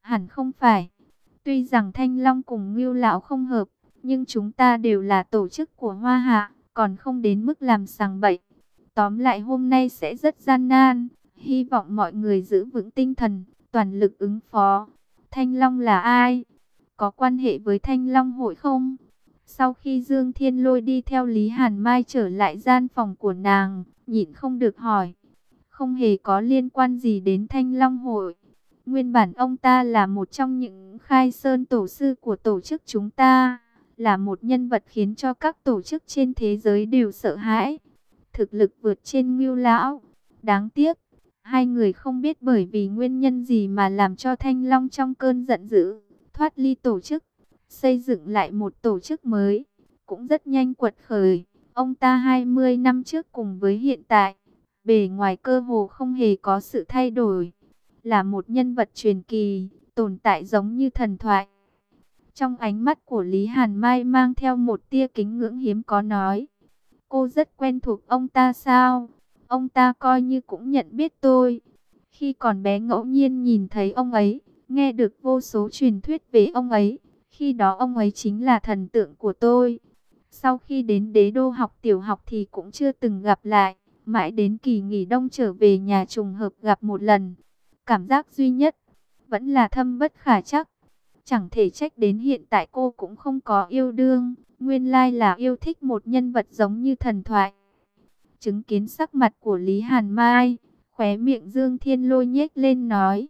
Hẳn không phải. Tuy rằng Thanh Long cùng Ngưu lão không hợp, nhưng chúng ta đều là tổ chức của Hoa Hạ, còn không đến mức làm sằng bậy. Tóm lại hôm nay sẽ rất gian nan, hy vọng mọi người giữ vững tinh thần, toàn lực ứng phó. Thanh Long là ai? Có quan hệ với Thanh Long hội không? Sau khi Dương Thiên Lôi đi theo Lý Hàn Mai trở lại gian phòng của nàng, nhịn không được hỏi. Không hề có liên quan gì đến Thanh Long hội. Nguyên bản ông ta là một trong những khai sơn tổ sư của tổ chức chúng ta, là một nhân vật khiến cho các tổ chức trên thế giới đều sợ hãi. Thực lực vượt trên Ngưu lão. Đáng tiếc, hai người không biết bởi vì nguyên nhân gì mà làm cho Thanh Long trong cơn giận dữ, thoát ly tổ chức, xây dựng lại một tổ chức mới, cũng rất nhanh quật khởi. Ông ta hai mươi năm trước cùng với hiện tại, bề ngoài cơ hồ không hề có sự thay đổi, là một nhân vật truyền kỳ, tồn tại giống như thần thoại. Trong ánh mắt của Lý Hàn Mai mang theo một tia kính ngưỡng hiếm có, nói: cô rất quen thuộc ông ta sao? Ông ta coi như cũng nhận biết tôi. Khi còn bé ngẫu nhiên nhìn thấy ông ấy, nghe được vô số truyền thuyết về ông ấy. Khi đó ông ấy chính là thần tượng của tôi. Sau khi đến Đế Đô học tiểu học thì cũng chưa từng gặp lại. Mãi đến kỳ nghỉ đông trở về nhà trùng hợp gặp một lần. Cảm giác duy nhất vẫn là thâm bất khả trắc. Chẳng thể trách đến hiện tại cô cũng không có yêu đương. Nguyên lai là yêu thích một nhân vật giống như thần thoại. Chứng kiến sắc mặt của Lý Hàn Mai, khóe miệng Dương Thiên Lôi nhếch lên, nói: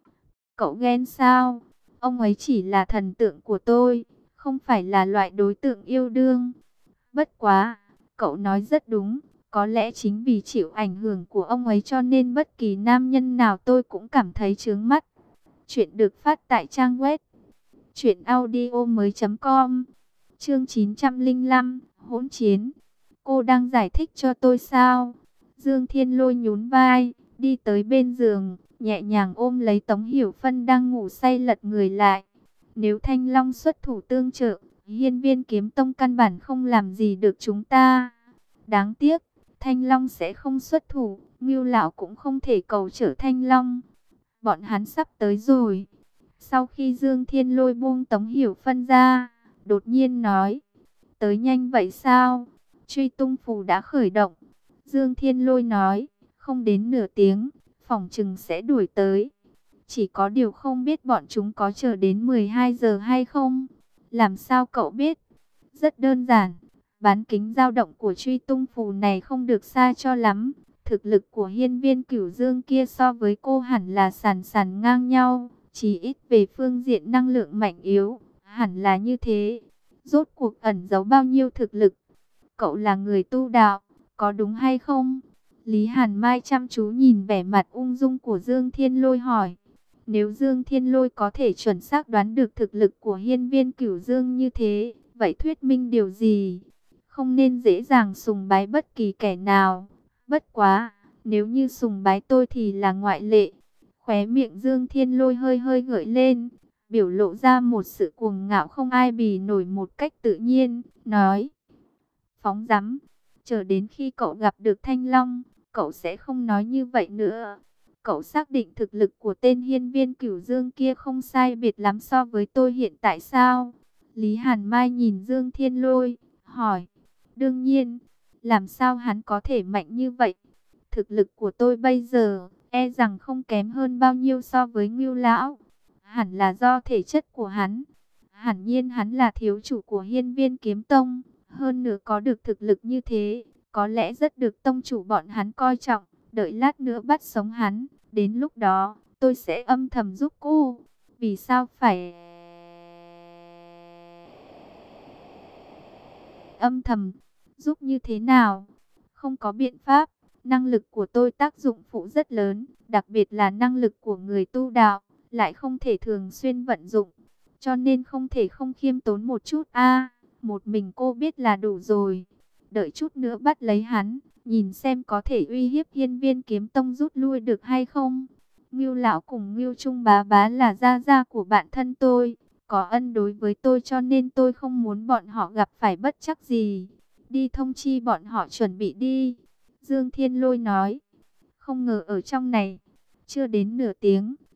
cậu ghen sao? Ông ấy chỉ là thần tượng của tôi, không phải là loại đối tượng yêu đương. Bất quá, cậu nói rất đúng. Có lẽ chính vì chịu ảnh hưởng của ông ấy cho nên bất kỳ nam nhân nào tôi cũng cảm thấy chướng mắt. Chuyện được phát tại trang web truyện audio mới chấm com. Chương chín trăm lẻ năm, hỗn chiến. Cô đang giải thích cho tôi sao? Dương Thiên Lôi nhún vai, đi tới bên giường, nhẹ nhàng ôm lấy Tống Hiểu Phân đang ngủ say lật người lại. Nếu Thanh Long xuất thủ tương trợ, Hiên Viên Kiếm Tông căn bản không làm gì được chúng ta. Đáng tiếc, Thanh Long sẽ không xuất thủ, Ngưu lão cũng không thể cầu trở Thanh Long. Bọn hắn sắp tới rồi. Sau khi Dương Thiên Lôi buông Tống Hiểu Phân ra, đột nhiên nói: tới nhanh vậy sao? Truy tung phù đã khởi động. Dương Thiên Lôi nói: không đến nửa tiếng, phỏng chừng sẽ đuổi tới. Chỉ có điều không biết bọn chúng có chờ đến mười hai giờ hay không? Làm sao cậu biết? Rất đơn giản. Bán kính dao động của truy tung phù này không được xa cho lắm. Thực lực của Hiên Viên Cửu Dương kia so với cô hẳn là sàn sàn ngang nhau. Chỉ ít về phương diện năng lượng mạnh yếu, hẳn là như thế. Rốt cuộc ẩn giấu bao nhiêu thực lực? Cậu là người tu đạo, có đúng hay không? Lý Hàn Mai chăm chú nhìn vẻ mặt ung dung của Dương Thiên Lôi hỏi. Nếu Dương Thiên Lôi có thể chuẩn xác đoán được thực lực của Hiên Viên Cửu Dương như thế, vậy thuyết minh điều gì? Không nên dễ dàng sùng bái bất kỳ kẻ nào. Bất quá, nếu như sùng bái tôi thì là ngoại lệ. Khóe miệng Dương Thiên Lôi hơi hơi gợi lên, biểu lộ ra một sự cuồng ngạo không ai bì nổi một cách tự nhiên, nói: phóng dắm, chờ đến khi cậu gặp được Thanh Long, cậu sẽ không nói như vậy nữa. Cậu xác định thực lực của tên Hiên Viên Cửu Dương kia không sai biệt lắm so với tôi hiện tại sao? Lý Hàn Mai nhìn Dương Thiên Lôi, hỏi: đương nhiên, làm sao hắn có thể mạnh như vậy? Thực lực của tôi bây giờ, e rằng không kém hơn bao nhiêu so với Ngưu lão. Hẳn là do thể chất của hắn. Hẳn nhiên hắn là thiếu chủ của Hiên Viên Kiếm Tông. Hơn nữa có được thực lực như thế, có lẽ rất được tông chủ bọn hắn coi trọng. Đợi lát nữa bắt sống hắn, đến lúc đó tôi sẽ âm thầm giúp cô. Vì sao phải âm thầm giúp như thế nào? Không có biện pháp. Năng lực của tôi tác dụng phụ rất lớn, đặc biệt là năng lực của người tu đạo, lại không thể thường xuyên vận dụng, cho nên không thể không khiêm tốn một chút a. Một mình cô biết là đủ rồi. Đợi chút nữa bắt lấy hắn, nhìn xem có thể uy hiếp Hiên Viên Kiếm Tông rút lui được hay không. Ngưu lão cùng Ngưu Trung bá bá là gia gia của bạn thân tôi, có ân đối với tôi cho nên tôi không muốn bọn họ gặp phải bất trắc gì. Đi thông chi bọn họ chuẩn bị đi. Dương Thiên Lôi nói. Không ngờ ở trong này, chưa đến nửa tiếng,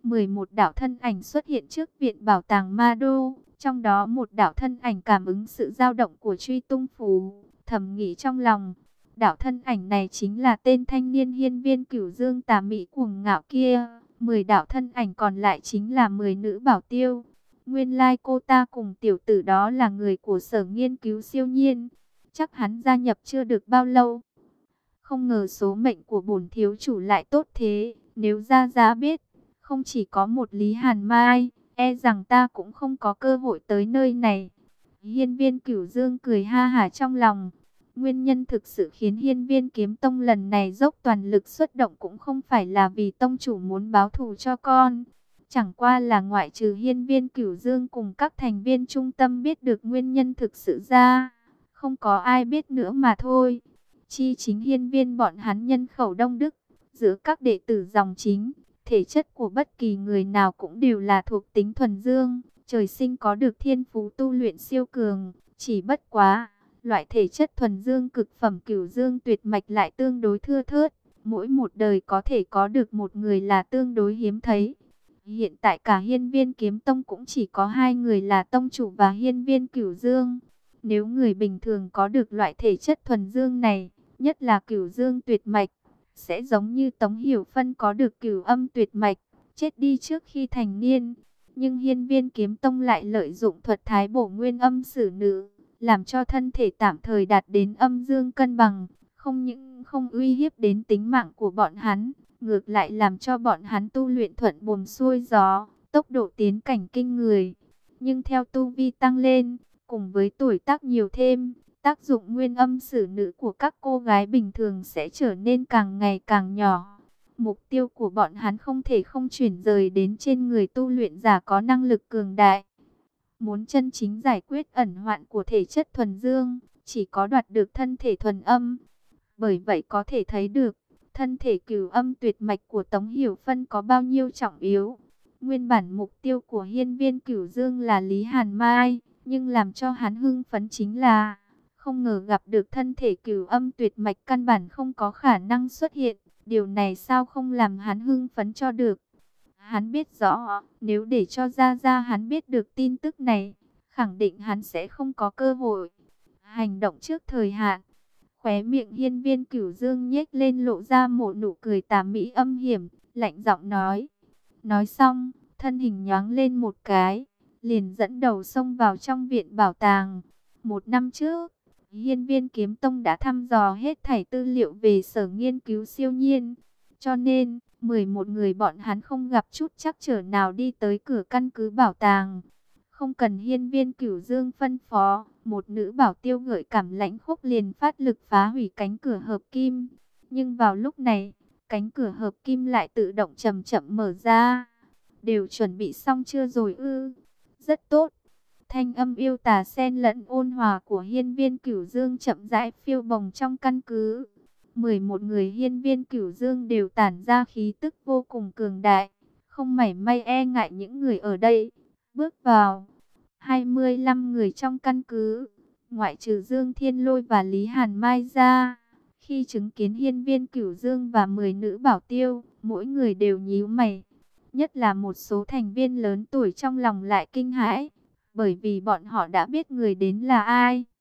mười một đạo thân ảnh xuất hiện trước viện bảo tàng Ma Đô. Trong đó một đạo thân ảnh cảm ứng sự dao động của truy tung phù, thầm nghĩ trong lòng. Đạo thân ảnh này chính là tên thanh niên hiên viên Cửu Dương tà mỹ cuồng ngạo kia. Mười đạo thân ảnh còn lại chính là mười nữ bảo tiêu. Nguyên lai cô ta cùng tiểu tử đó là người của sở nghiên cứu siêu nhiên. Chắc hắn gia nhập chưa được bao lâu. Không ngờ số mệnh của bổn thiếu chủ lại tốt thế. Nếu Gia Gia biết, không chỉ có một Lý Hàn Mai, e rằng ta cũng không có cơ hội tới nơi này. Hiên viên Cửu Dương cười ha hả trong lòng. Nguyên nhân thực sự khiến Hiên viên Kiếm Tông lần này dốc toàn lực xuất động cũng không phải là vì tông chủ muốn báo thù cho con. Chẳng qua là ngoại trừ Hiên viên Cửu Dương cùng các thành viên trung tâm biết được nguyên nhân thực sự ra, không có ai biết nữa mà thôi. Chi chính hiên viên bọn hắn nhân khẩu đông đức, giữa các đệ tử dòng chính, thể chất của bất kỳ người nào cũng đều là thuộc tính thuần dương, trời sinh có được thiên phú tu luyện siêu cường, chỉ bất quá, loại thể chất thuần dương cực phẩm Cửu Dương tuyệt mạch lại tương đối thưa thớt, mỗi một đời có thể có được một người là tương đối hiếm thấy. Hiện tại cả Hiên viên Kiếm Tông cũng chỉ có hai người là tông chủ và Hiên viên Cửu Dương. Nếu người bình thường có được loại thể chất thuần dương này, nhất là Cửu Dương tuyệt mạch, sẽ giống như Tống Hiểu Phân có được Cửu Âm tuyệt mạch, chết đi trước khi thành niên. Nhưng Hiên viên Kiếm Tông lại lợi dụng thuật thái bổ nguyên âm sử nữ, làm cho thân thể tạm thời đạt đến âm dương cân bằng, không những không uy hiếp đến tính mạng của bọn hắn, ngược lại làm cho bọn hắn tu luyện thuận buồm xuôi gió, tốc độ tiến cảnh kinh người. Nhưng theo tu vi tăng lên, cùng với tuổi tác nhiều thêm, tác dụng nguyên âm sử nữ của các cô gái bình thường sẽ trở nên càng ngày càng nhỏ. Mục tiêu của bọn hắn không thể không chuyển rời đến trên người tu luyện giả có năng lực cường đại. Muốn chân chính giải quyết ẩn hoạn của thể chất thuần dương, chỉ có đoạt được thân thể thuần âm. Bởi vậy có thể thấy được, thân thể Cửu Âm tuyệt mạch của Tống Hiểu Phân có bao nhiêu trọng yếu. Nguyên bản mục tiêu của hiên viên Cửu Dương là Lý Hàn Mai, nhưng làm cho hắn hưng phấn chính là không ngờ gặp được thân thể Cửu Âm tuyệt mạch căn bản không có khả năng xuất hiện. Điều này sao không làm hắn hưng phấn cho được. Hắn biết rõ, nếu để cho Gia Gia hắn biết được tin tức này, khẳng định hắn sẽ không có cơ hội hành động trước thời hạn. Khóe miệng hiên viên Cửu Dương nhếch lên lộ ra một nụ cười tà mỹ âm hiểm, lạnh giọng nói. Nói xong, thân hình nhoáng lên một cái, liền dẫn đầu xông vào trong viện bảo tàng. Một năm trước, Hiên viên Kiếm Tông đã thăm dò hết thảy tư liệu về sở nghiên cứu siêu nhiên. Cho nên, mười một người bọn hắn không gặp chút trắc trở nào đi tới cửa căn cứ bảo tàng. Không cần hiên viên Cửu Dương phân phó, một nữ bảo tiêu gợi cảm lãnh khốc liền phát lực phá hủy cánh cửa hợp kim. Nhưng vào lúc này, cánh cửa hợp kim lại tự động chậm chậm mở ra. Đều chuẩn bị xong chưa rồi ư? Rất tốt. Thanh âm yêu tà xen lẫn ôn hòa của hiên viên Cửu Dương chậm rãi phiêu bồng trong căn cứ. mười một người hiên viên Cửu Dương đều tản ra khí tức vô cùng cường đại, không mảy may e ngại những người ở đây. Bước vào, hai mươi lăm người trong căn cứ, ngoại trừ Dương Thiên Lôi và Lý Hàn Mai ra. Khi chứng kiến hiên viên Cửu Dương và mười nữ bảo tiêu, mỗi người đều nhíu mày. Nhất là một số thành viên lớn tuổi trong lòng lại kinh hãi, bởi vì bọn họ đã biết người đến là ai.